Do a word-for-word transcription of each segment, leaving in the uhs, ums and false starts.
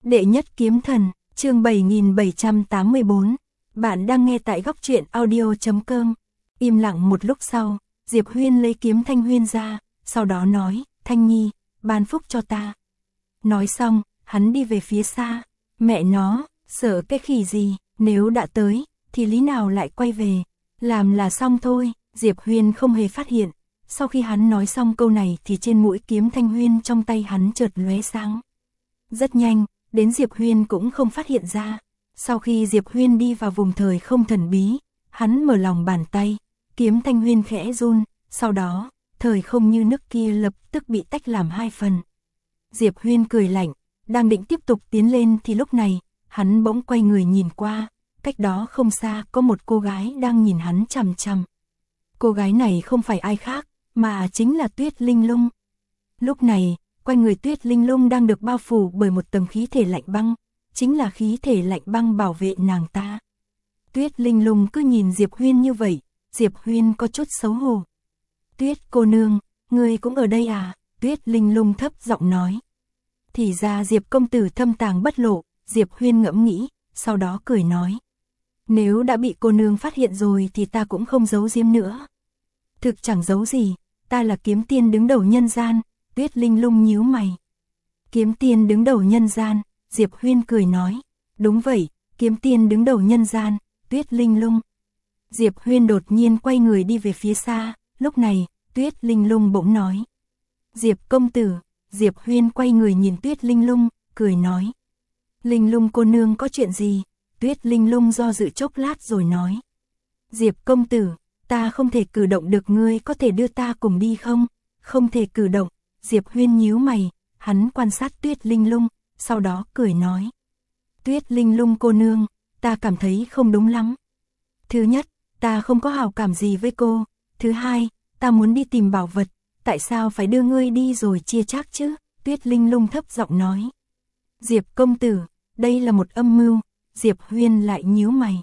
Đệ nhất kiếm thần, chương bảy nghìn bảy trăm tám mươi tư. Bạn đang nghe tại góc truyện audio chấm com. Im lặng một lúc sau, Diệp Huyên lấy kiếm Thanh Huyên ra, sau đó nói, Thanh Nhi, ban phúc cho ta. Nói xong, hắn đi về phía xa. Mẹ nó, sợ cái khỉ gì, nếu đã tới, thì lý nào lại quay về. Làm là xong thôi, Diệp Huyên không hề phát hiện. Sau khi hắn nói xong câu này thì trên mũi kiếm Thanh Huyên trong tay hắn chợt lóe sáng. Rất nhanh, đến Diệp Huyên cũng không phát hiện ra. Sau khi Diệp Huyên đi vào vùng thời không thần bí, hắn mở lòng bàn tay, kiếm Thanh Huyên khẽ run, sau đó, thời không như nước kia lập tức bị tách làm hai phần. Diệp Huyên cười lạnh, đang định tiếp tục tiến lên thì lúc này, hắn bỗng quay người nhìn qua, cách đó không xa có một cô gái đang nhìn hắn chằm chằm. Cô gái này không phải ai khác, mà chính là Tuyết Linh Lung. Lúc này, quanh người Tuyết Linh Lung đang được bao phủ bởi một tầng khí thể lạnh băng, chính là khí thể lạnh băng bảo vệ nàng ta. Tuyết Linh Lung cứ nhìn Diệp Huyên như vậy, Diệp Huyên có chút xấu hổ. Tuyết cô nương, ngươi cũng ở đây à? Tuyết Linh Lung thấp giọng nói. Thì ra Diệp công tử thâm tàng bất lộ, Diệp Huyên ngẫm nghĩ, sau đó cười nói. Nếu đã bị cô nương phát hiện rồi thì ta cũng không giấu giếm nữa. Thực chẳng giấu gì, ta là kiếm tiên đứng đầu nhân gian. Tuyết Linh Lung nhíu mày. Kiếm tiên đứng đầu nhân gian, Diệp Huyên cười nói. Đúng vậy, kiếm tiên đứng đầu nhân gian, Tuyết Linh Lung. Diệp Huyên đột nhiên quay người đi về phía xa, lúc này, Tuyết Linh Lung bỗng nói. Diệp công tử, Diệp Huyên quay người nhìn Tuyết Linh Lung, cười nói. Linh Lung cô nương có chuyện gì? Tuyết Linh Lung do dự chốc lát rồi nói. Diệp công tử, ta không thể cử động được, ngươi có thể đưa ta cùng đi không? Không thể cử động. Diệp Huyên nhíu mày, hắn quan sát Tuyết Linh Lung, sau đó cười nói. Tuyết Linh Lung cô nương, ta cảm thấy không đúng lắm. Thứ nhất, ta không có hảo cảm gì với cô. Thứ hai, ta muốn đi tìm bảo vật, tại sao phải đưa ngươi đi rồi chia chác chứ? Tuyết Linh Lung thấp giọng nói. Diệp công tử, đây là một âm mưu. Diệp Huyên lại nhíu mày.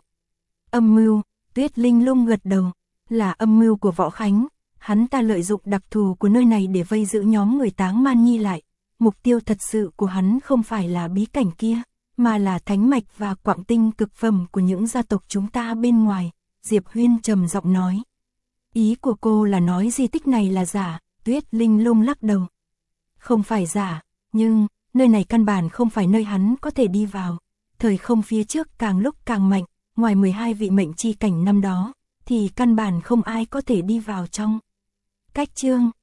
Âm mưu, Tuyết Linh Lung gật đầu, là âm mưu của Võ Khánh. Hắn ta lợi dụng đặc thù của nơi này để vây giữ nhóm người Táng Man Nhi lại. Mục tiêu thật sự của hắn không phải là bí cảnh kia, mà là thánh mạch và quạng tinh cực phẩm của những gia tộc chúng ta bên ngoài. Diệp Huyên trầm giọng nói. Ý của cô là nói di tích này là giả? Tuyết Linh Lung lắc đầu. Không phải giả, nhưng nơi này căn bản không phải nơi hắn có thể đi vào. Thời không phía trước càng lúc càng mạnh, ngoài mười hai vị mệnh chi cảnh năm đó, thì căn bản không ai có thể đi vào trong. Cách chương